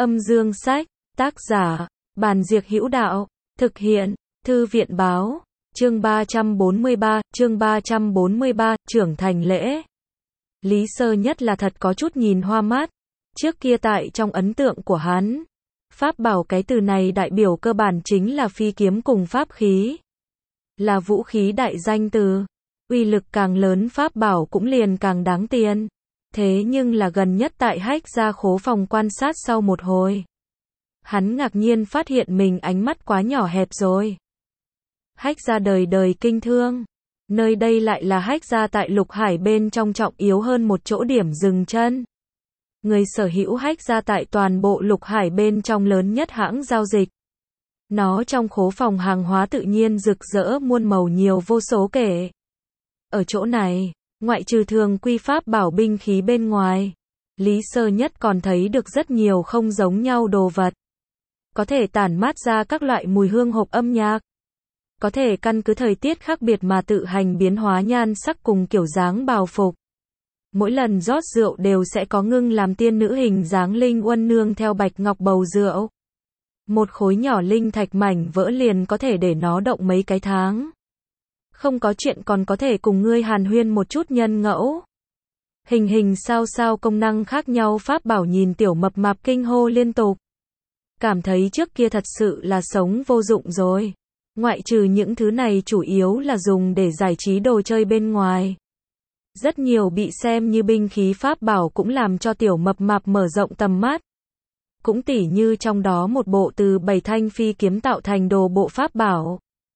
Âm dương sách, tác giả, Bàn Diệc Hữu Đạo, thực hiện, Thư viện báo, chương 343, trưởng thành lễ. Lý Sơ Nhất là thật có chút nhìn hoa mắt. Trước kia tại trong ấn tượng của hắn, pháp bảo cái từ này đại biểu cơ bản chính là phi kiếm cùng pháp khí. Là vũ khí đại danh từ. Uy lực càng lớn pháp bảo cũng liền càng đáng tiền. Thế nhưng là gần nhất tại Hách gia khố phòng quan sát sau một hồi, hắn ngạc nhiên phát hiện mình ánh mắt quá nhỏ hẹp rồi. Hách gia đời đời kinh thương. Nơi đây lại là Hách gia tại Lục Hải bên trong trọng yếu hơn một chỗ điểm dừng chân. Người sở hữu Hách gia tại toàn bộ Lục Hải bên trong lớn nhất hãng giao dịch. Nó trong khố phòng hàng hóa tự nhiên rực rỡ muôn màu nhiều vô số kể. Ở chỗ này, ngoại trừ thường quy pháp bảo binh khí bên ngoài, Lý Sơ Nhất còn thấy được rất nhiều không giống nhau đồ vật. Có thể tản mát ra các loại mùi hương hộp âm nhạc. Có thể căn cứ thời tiết khác biệt mà tự hành biến hóa nhan sắc cùng kiểu dáng bào phục. Mỗi lần rót rượu đều sẽ có ngưng làm tiên nữ hình dáng linh uân nương theo bạch ngọc bầu rượu. Một khối nhỏ linh thạch mảnh vỡ liền có thể để nó động mấy cái tháng. Không có chuyện còn có thể cùng ngươi hàn huyên một chút nhân ngẫu. Hình sao công năng khác nhau pháp bảo nhìn tiểu mập mạp kinh hô liên tục. Cảm thấy trước kia thật sự là sống vô dụng rồi. Ngoại trừ những thứ này chủ yếu là dùng để giải trí đồ chơi bên ngoài. Rất nhiều bị xem như binh khí pháp bảo cũng làm cho tiểu mập mạp mở rộng tầm mắt. Cũng tỉ như trong đó một bộ từ 7 thanh phi kiếm tạo thành đồ bộ pháp bảo.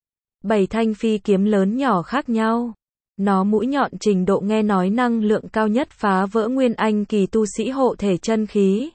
7 thanh phi kiếm lớn nhỏ khác nhau. Nó mũi nhọn trình độ nghe nói năng lượng cao nhất phá vỡ nguyên anh kỳ tu sĩ hộ thể chân khí.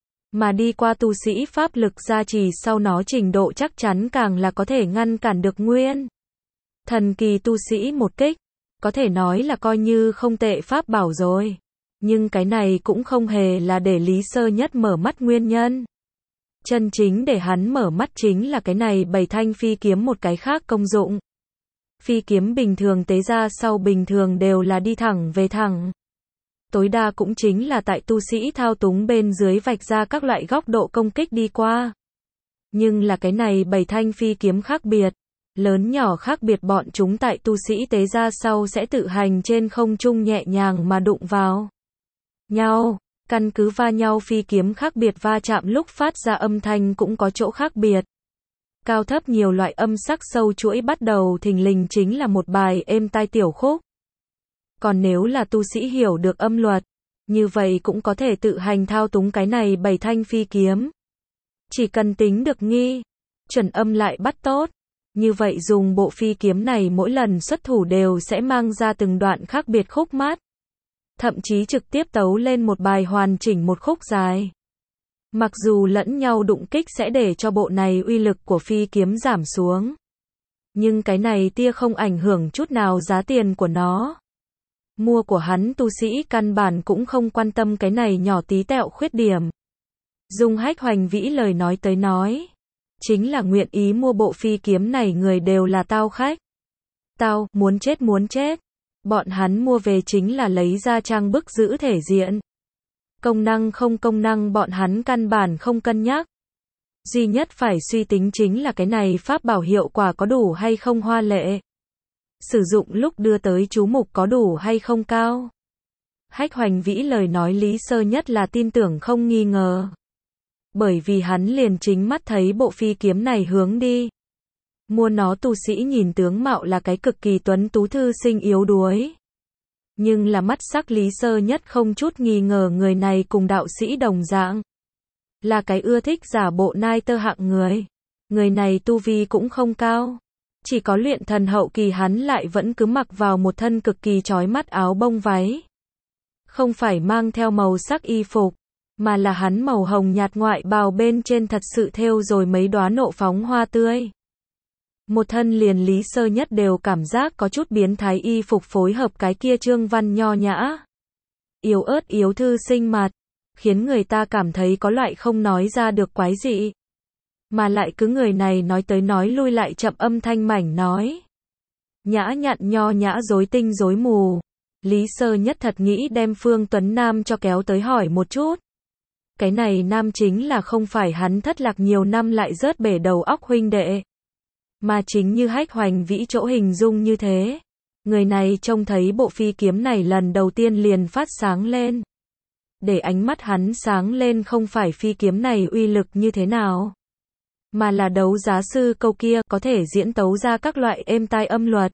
Mà đi qua tu sĩ pháp lực gia trì sau nó trình độ chắc chắn càng là có thể ngăn cản được nguyên thần kỳ tu sĩ một kích. Có thể nói là coi như không tệ pháp bảo rồi. Nhưng cái này cũng không hề là để Lý Sơ Nhất mở mắt nguyên nhân. Chân chính để hắn mở mắt chính là cái này 7 thanh phi kiếm một cái khác công dụng. Phi kiếm bình thường tế ra sau bình thường đều là đi thẳng về thẳng. Tối đa cũng chính là tại tu sĩ thao túng bên dưới vạch ra các loại góc độ công kích đi qua. Nhưng là cái này 7 thanh phi kiếm khác biệt. Lớn nhỏ khác biệt, bọn chúng tại tu sĩ tế ra sau sẽ tự hành trên không trung nhẹ nhàng mà đụng vào nhau. Căn cứ va nhau phi kiếm khác biệt va chạm lúc phát ra âm thanh cũng có chỗ khác biệt. Cao thấp nhiều loại âm sắc sâu chuỗi bắt đầu thình lình chính là một bài êm tai tiểu khúc. Còn nếu là tu sĩ hiểu được âm luật, như vậy cũng có thể tự hành thao túng cái này 7 thanh phi kiếm. Chỉ cần tính được nghi, chuẩn âm lại bắt tốt. Như vậy dùng bộ phi kiếm này mỗi lần xuất thủ đều sẽ mang ra từng đoạn khác biệt khúc mát. Thậm chí trực tiếp tấu lên một bài hoàn chỉnh một khúc dài. Mặc dù lẫn nhau đụng kích sẽ để cho bộ này uy lực của phi kiếm giảm xuống. Nhưng cái này tia không ảnh hưởng chút nào giá tiền của nó. Mua của hắn tu sĩ căn bản cũng không quan tâm cái này nhỏ tí tẹo khuyết điểm. Dùng Hách Hoành Vĩ lời nói tới nói. Chính là nguyện ý mua bộ phi kiếm này người đều là tao khách. Tao, muốn chết. Bọn hắn mua về chính là lấy ra trang bức giữ thể diện. Công năng không công năng bọn hắn căn bản không cân nhắc. Duy nhất phải suy tính chính là cái này pháp bảo hiệu quả có đủ hay không hoa lệ. Sử dụng lúc đưa tới chú mục có đủ hay không cao. Hách Hoành Vĩ lời nói Lý Sơ Nhất là tin tưởng không nghi ngờ. Bởi vì hắn liền chính mắt thấy bộ phi kiếm này hướng đi. Mua nó tu sĩ nhìn tướng mạo là cái cực kỳ tuấn tú thư sinh yếu đuối. Nhưng là mắt sắc Lý Sơ Nhất không chút nghi ngờ người này cùng đạo sĩ đồng dạng. Là cái ưa thích giả bộ nai tơ hạng người. Người này tu vi cũng không cao. Chỉ có luyện thần hậu kỳ hắn lại vẫn cứ mặc vào một thân cực kỳ chói mắt áo bông váy. Không phải mang theo màu sắc y phục. Mà là hắn màu hồng nhạt ngoại bào bên trên thật sự thêu rồi mấy đóa nộ phóng hoa tươi. Một thân liền Lý Sơ Nhất đều cảm giác có chút biến thái y phục phối hợp cái kia trương văn nho nhã. Yếu ớt yếu thư sinh mặt. Khiến người ta cảm thấy có loại không nói ra được quái dị. Mà lại cứ người này nói tới nói lui lại chậm âm thanh mảnh nói. Nhã nhặn nho nhã rối tinh rối mù. Lý Sơ Nhất thật nghĩ đem Phương Tuấn Nam cho kéo tới hỏi một chút. Cái này nam chính là không phải hắn thất lạc nhiều năm lại rớt bể đầu óc huynh đệ. Mà chính như Hách Hoành Vĩ chỗ hình dung như thế. Người này trông thấy bộ phi kiếm này lần đầu tiên liền phát sáng lên. Để ánh mắt hắn sáng lên không phải phi kiếm này uy lực như thế nào. Mà là đấu giá sư câu kia có thể diễn tấu ra các loại êm tai âm luật.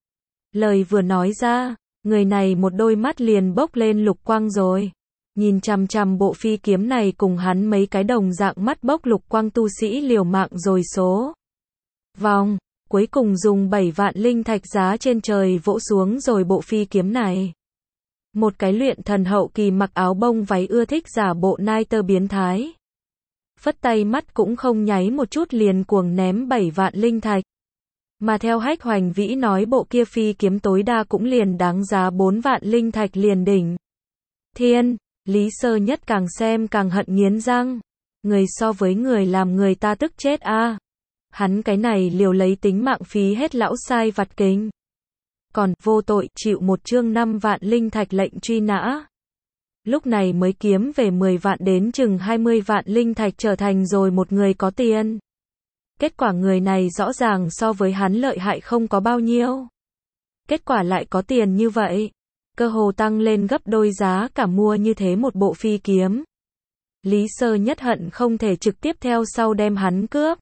Lời vừa nói ra, người này một đôi mắt liền bốc lên lục quang rồi. Nhìn chằm chằm bộ phi kiếm này cùng hắn mấy cái đồng dạng mắt bốc lục quang tu sĩ liều mạng rồi số. Vòng, cuối cùng dùng 7 vạn linh thạch giá trên trời vỗ xuống rồi bộ phi kiếm này. Một cái luyện thần hậu kỳ mặc áo bông váy ưa thích giả bộ nai tơ biến thái. Phất tay mắt cũng không nháy một chút liền cuồng ném 7 vạn linh thạch. Mà theo Hách Hoành Vĩ nói bộ kia phi kiếm tối đa cũng liền đáng giá 4 vạn linh thạch liền đỉnh. Thiên, Lý Sơ Nhất càng xem càng hận nghiến răng. Người so với người làm người ta tức chết a. Hắn cái này liều lấy tính mạng phí hết lão sai vặt kính. Còn vô tội chịu một chương 5 vạn linh thạch lệnh truy nã. Lúc này mới kiếm về 10 vạn đến chừng 20 vạn linh thạch trở thành rồi một người có tiền. Kết quả người này rõ ràng so với hắn lợi hại không có bao nhiêu. Kết quả lại có tiền như vậy. Cơ hồ tăng lên gấp đôi giá cả mua như thế một bộ phi kiếm. Lý Sơ Nhất hận không thể trực tiếp theo sau đem hắn cướp.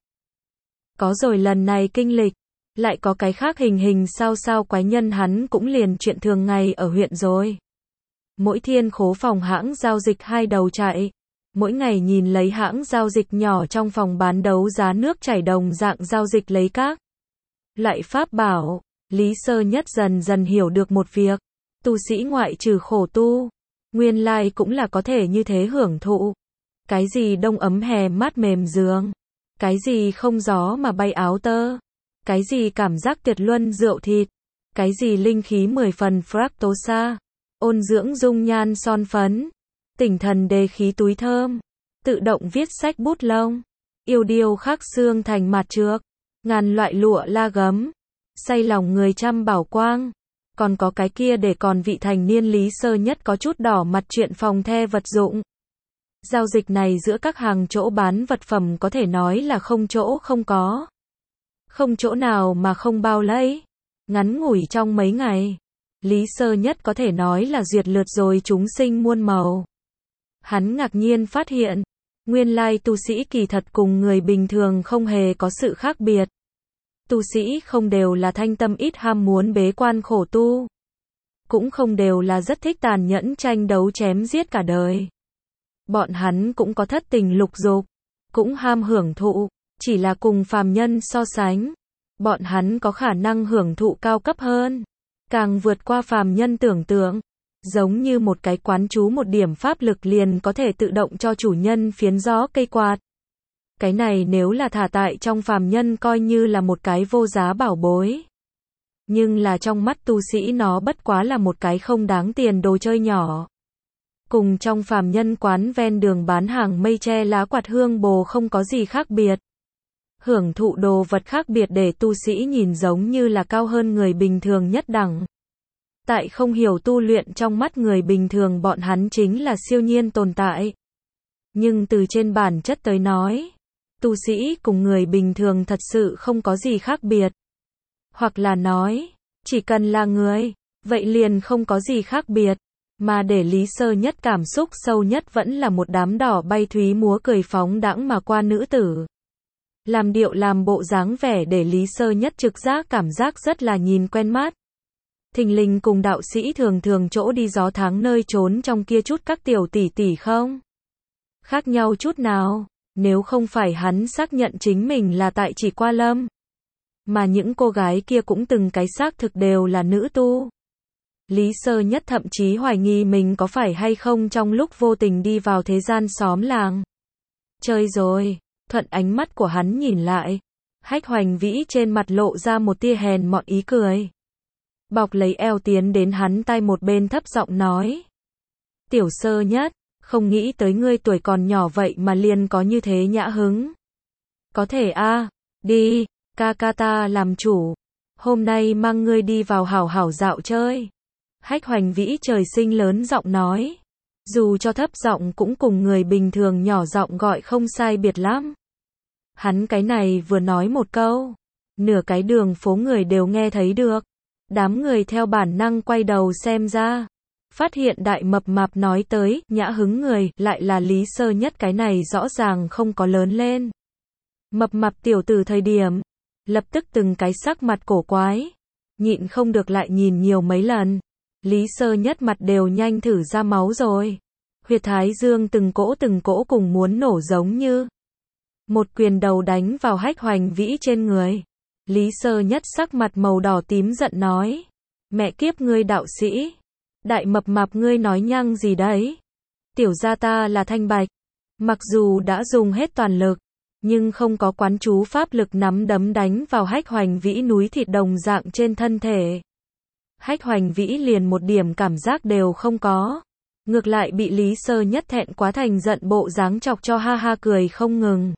Có rồi lần này kinh lịch. Lại có cái khác hình sao quái nhân hắn cũng liền chuyện thường ngày ở huyện rồi. Mỗi thiên khố phòng hãng giao dịch hai đầu chạy. Mỗi ngày nhìn lấy hãng giao dịch nhỏ trong phòng bán đấu giá nước chảy đồng dạng giao dịch lấy các loại pháp bảo. Lý Sơ Nhất dần dần hiểu được một việc. Tu sĩ ngoại trừ khổ tu. Nguyên lai cũng là có thể như thế hưởng thụ. Cái gì đông ấm hè mát mềm giường. Cái gì không gió mà bay áo tơ. Cái gì cảm giác tuyệt luân rượu thịt. Cái gì linh khí 10 phần fractosa. Ôn dưỡng dung nhan son phấn. Tỉnh thần đề khí túi thơm. Tự động viết sách bút lông. Yêu điêu khắc xương thành mặt trược. Ngàn loại lụa la gấm. Say lòng người trăm bảo quang. Còn có cái kia để còn vị thành niên Lý Sơ Nhất có chút đỏ mặt chuyện phòng the vật dụng. Giao dịch này giữa các hàng chỗ bán vật phẩm có thể nói là không chỗ không có. Không chỗ nào mà không bao lấy. Ngắn ngủi trong mấy ngày. Lý Sơ Nhất có thể nói là duyệt lượt rồi chúng sinh muôn màu. Hắn ngạc nhiên phát hiện. Nguyên lai tu sĩ kỳ thật cùng người bình thường không hề có sự khác biệt. Tu sĩ không đều là thanh tâm ít ham muốn bế quan khổ tu. Cũng không đều là rất thích tàn nhẫn tranh đấu chém giết cả đời. Bọn hắn cũng có thất tình lục dục. Cũng ham hưởng thụ. Chỉ là cùng phàm nhân so sánh. Bọn hắn có khả năng hưởng thụ cao cấp hơn. Càng vượt qua phàm nhân tưởng tượng. Giống như một cái quán chú một điểm pháp lực liền có thể tự động cho chủ nhân phiến gió cây quạt. Cái này nếu là thả tại trong phàm nhân coi như là một cái vô giá bảo bối. Nhưng là trong mắt tu sĩ nó bất quá là một cái không đáng tiền đồ chơi nhỏ. Cùng trong phàm nhân quán ven đường bán hàng mây tre lá quạt hương bồ không có gì khác biệt. Hưởng thụ đồ vật khác biệt để tu sĩ nhìn giống như là cao hơn người bình thường nhất đẳng. Tại không hiểu tu luyện trong mắt người bình thường bọn hắn chính là siêu nhiên tồn tại. Nhưng từ trên bản chất tới nói, tu sĩ cùng người bình thường thật sự không có gì khác biệt. Hoặc là nói, chỉ cần là người, vậy liền không có gì khác biệt. Mà để Lý Sơ Nhất cảm xúc sâu nhất vẫn là một đám đỏ bay thúy múa cười phóng đãng mà qua nữ tử. Làm điệu làm bộ dáng vẻ để Lý Sơ Nhất trực giác cảm giác rất là nhìn quen mắt. Thình lình cùng đạo sĩ thường thường chỗ đi gió tháng nơi trốn trong kia chút các tiểu tỷ tỷ không? Khác nhau chút nào, nếu không phải hắn xác nhận chính mình là tại Chỉ Qua Lâm. Mà những cô gái kia cũng từng cái xác thực đều là nữ tu. Lý Sơ Nhất thậm chí hoài nghi mình có phải hay không trong lúc vô tình đi vào thế gian xóm làng. Chơi rồi, thuận ánh mắt của hắn nhìn lại. Hách Hoành Vĩ trên mặt lộ ra một tia hèn mọn ý cười. Bọc lấy eo tiến đến hắn tai một bên thấp giọng nói. Tiểu Sơ Nhất, không nghĩ tới ngươi tuổi còn nhỏ vậy mà liền có như thế nhã hứng. Có thể a, đi, ca ca ta làm chủ. Hôm nay mang ngươi đi vào hảo hảo dạo chơi. Hách Hoành Vĩ trời sinh lớn giọng nói. Dù cho thấp giọng cũng cùng người bình thường nhỏ giọng gọi không sai biệt lắm. Hắn cái này vừa nói một câu, nửa cái đường phố người đều nghe thấy được. Đám người theo bản năng quay đầu xem ra, phát hiện đại mập mạp nói tới, nhã hứng người, lại là Lý Sơ Nhất, cái này rõ ràng không có lớn lên. Mập mạp tiểu tử thời điểm, lập tức từng cái sắc mặt cổ quái, nhịn không được lại nhìn nhiều mấy lần. Lý Sơ Nhất mặt đều nhanh thử ra máu rồi. Huyệt thái dương từng cỗ cùng muốn nổ giống như. Một quyền đầu đánh vào Hách Hoành Vĩ trên người. Lý Sơ Nhất sắc mặt màu đỏ tím giận nói. Mẹ kiếp ngươi đạo sĩ. Đại mập mạp ngươi nói nhăng gì đấy. Tiểu gia ta là Thanh Bạch. Mặc dù đã dùng hết toàn lực, nhưng không có quán chú pháp lực nắm đấm đánh vào Hách Hoành Vĩ núi thịt đồng dạng trên thân thể. Hách Hoành Vĩ liền một điểm cảm giác đều không có. Ngược lại bị Lý Sơ Nhất thẹn quá thành giận bộ dáng chọc cho ha ha cười không ngừng.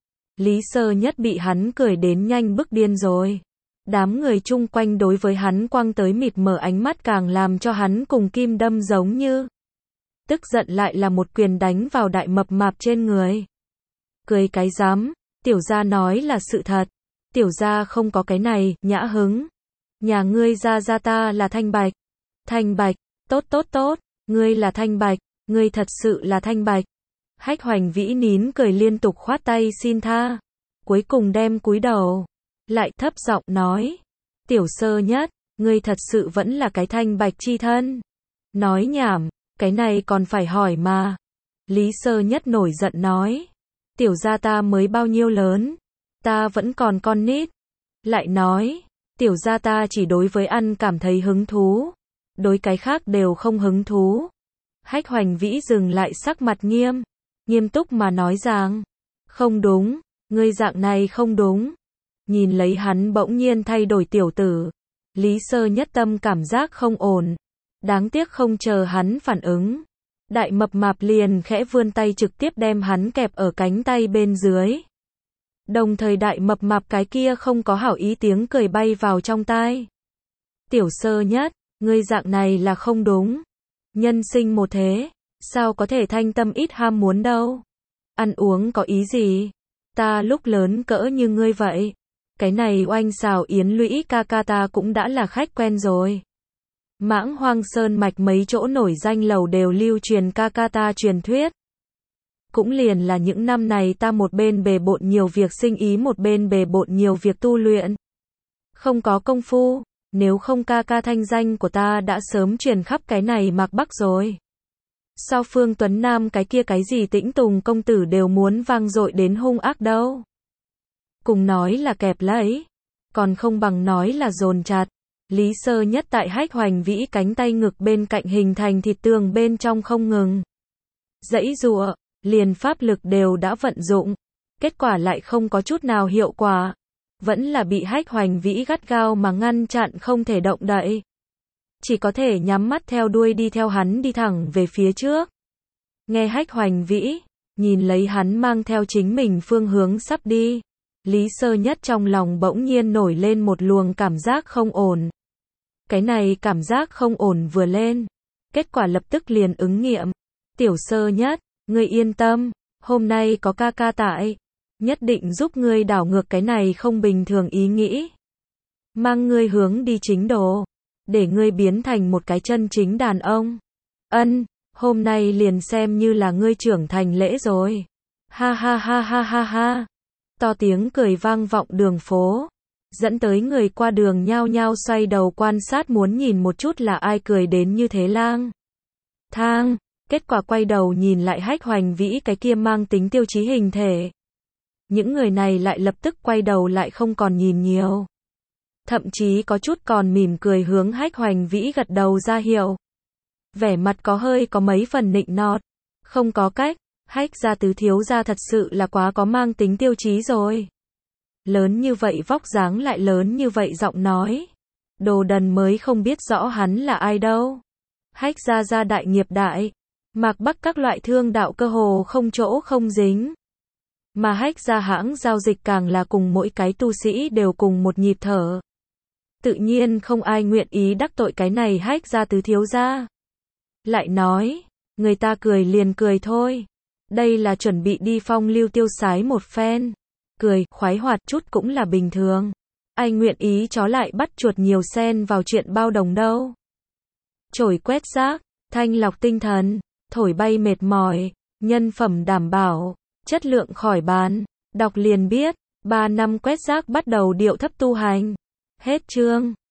Lý Sơ Nhất bị hắn cười đến nhanh bức điên rồi. Đám người chung quanh đối với hắn quăng tới mịt mờ ánh mắt càng làm cho hắn cùng kim đâm giống như. Tức giận lại là một quyền đánh vào đại mập mạp trên người. Cười cái dám, tiểu gia nói là sự thật. Tiểu gia không có cái này, nhã hứng. Nhà ngươi ra ta là Thanh Bạch. Thanh Bạch, tốt, ngươi là Thanh Bạch, ngươi thật sự là Thanh Bạch. Hách Hoành Vĩ nín cười liên tục khoát tay xin tha. Cuối cùng đem cúi đầu, lại thấp giọng nói. Tiểu Sơ Nhất, ngươi thật sự vẫn là cái Thanh Bạch chi thân. Nói nhảm, cái này còn phải hỏi mà. Lý Sơ Nhất nổi giận nói. Tiểu gia ta mới bao nhiêu lớn, ta vẫn còn con nít. Lại nói, tiểu gia ta chỉ đối với ăn cảm thấy hứng thú, đối cái khác đều không hứng thú. Hách Hoành Vĩ dừng lại sắc mặt nghiêm túc mà nói rằng, không đúng, ngươi dạng này không đúng. Nhìn lấy hắn bỗng nhiên thay đổi tiểu tử, Lý Sơ Nhất tâm cảm giác không ổn, đáng tiếc không chờ hắn phản ứng. Đại mập mạp liền khẽ vươn tay trực tiếp đem hắn kẹp ở cánh tay bên dưới. Đồng thời đại mập mạp cái kia không có hảo ý tiếng cười bay vào trong tai. Tiểu Sơ Nhất, ngươi dạng này là không đúng. Nhân sinh một thế, sao có thể thanh tâm ít ham muốn đâu. Ăn uống có ý gì? Ta lúc lớn cỡ như ngươi vậy. Cái này oanh xào yến lũy ca ca ta cũng đã là khách quen rồi. Mãng Hoang Sơn mạch mấy chỗ nổi danh lầu đều lưu truyền ca ca ta truyền thuyết. Cũng liền là những năm này ta một bên bề bộn nhiều việc sinh ý một bên bề bộn nhiều việc tu luyện. Không có công phu, nếu không ca ca thanh danh của ta đã sớm truyền khắp cái này Mạc Bắc rồi. Sao Phương Tuấn Nam cái kia cái gì Tĩnh Tùng công tử đều muốn vang dội đến hung ác đâu. Cùng nói là kẹp lấy, còn không bằng nói là dồn chặt. Lý Sơ Nhất tại Hách Hoành Vĩ cánh tay ngực bên cạnh hình thành thịt tường bên trong không ngừng giãy giụa, liền pháp lực đều đã vận dụng, kết quả lại không có chút nào hiệu quả, vẫn là bị Hách Hoành Vĩ gắt gao mà ngăn chặn không thể động đậy. Chỉ có thể nhắm mắt theo đuôi đi theo hắn đi thẳng về phía trước. Nghe Hách Hoành Vĩ, nhìn lấy hắn mang theo chính mình phương hướng sắp đi, Lý Sơ Nhất trong lòng bỗng nhiên nổi lên một luồng cảm giác không ổn. Cái này cảm giác không ổn vừa lên, kết quả lập tức liền ứng nghiệm. Tiểu Sơ Nhất, ngươi yên tâm, hôm nay có ca ca tại, nhất định giúp ngươi đảo ngược cái này không bình thường ý nghĩ. Mang ngươi hướng đi chính đồ, để ngươi biến thành một cái chân chính đàn ông. Hôm nay liền xem như là ngươi trưởng thành lễ rồi. Ha ha ha ha ha ha. To tiếng cười vang vọng đường phố, dẫn tới người qua đường nhao nhao xoay đầu quan sát muốn nhìn một chút là ai cười đến như thế lang thang. Kết quả quay đầu nhìn lại Hách Hoành Vĩ cái kia mang tính tiêu chí hình thể. Những người này lại lập tức quay đầu lại không còn nhìn nhiều. Thậm chí có chút còn mỉm cười hướng Hách Hoành Vĩ gật đầu ra hiệu. Vẻ mặt có mấy phần nịnh nọt. Không có cách, Hách gia tứ thiếu gia thật sự là quá có mang tính tiêu chí rồi. Lớn như vậy vóc dáng lại lớn như vậy giọng nói. Đồ đần mới không biết rõ hắn là ai đâu. Hách gia đại nghiệp đại. Mạc Bắc các loại thương đạo cơ hồ không chỗ không dính. Mà Hách gia hãng giao dịch càng là cùng mỗi cái tu sĩ đều cùng một nhịp thở. Tự nhiên không ai nguyện ý đắc tội cái này Hách gia tứ thiếu gia. Lại nói, Người ta cười liền cười thôi. Đây là chuẩn bị đi phong lưu tiêu sái một phen. Cười, khoái hoạt chút cũng là bình thường. Ai nguyện ý chó lại bắt chuột nhiều xen vào chuyện bao đồng đâu. Chổi quét rác, thanh lọc tinh thần, thổi bay mệt mỏi, nhân phẩm đảm bảo, chất lượng khỏi bàn. Đọc liền biết, 3 năm quét rác bắt đầu điệu thấp tu hành. Hết chương.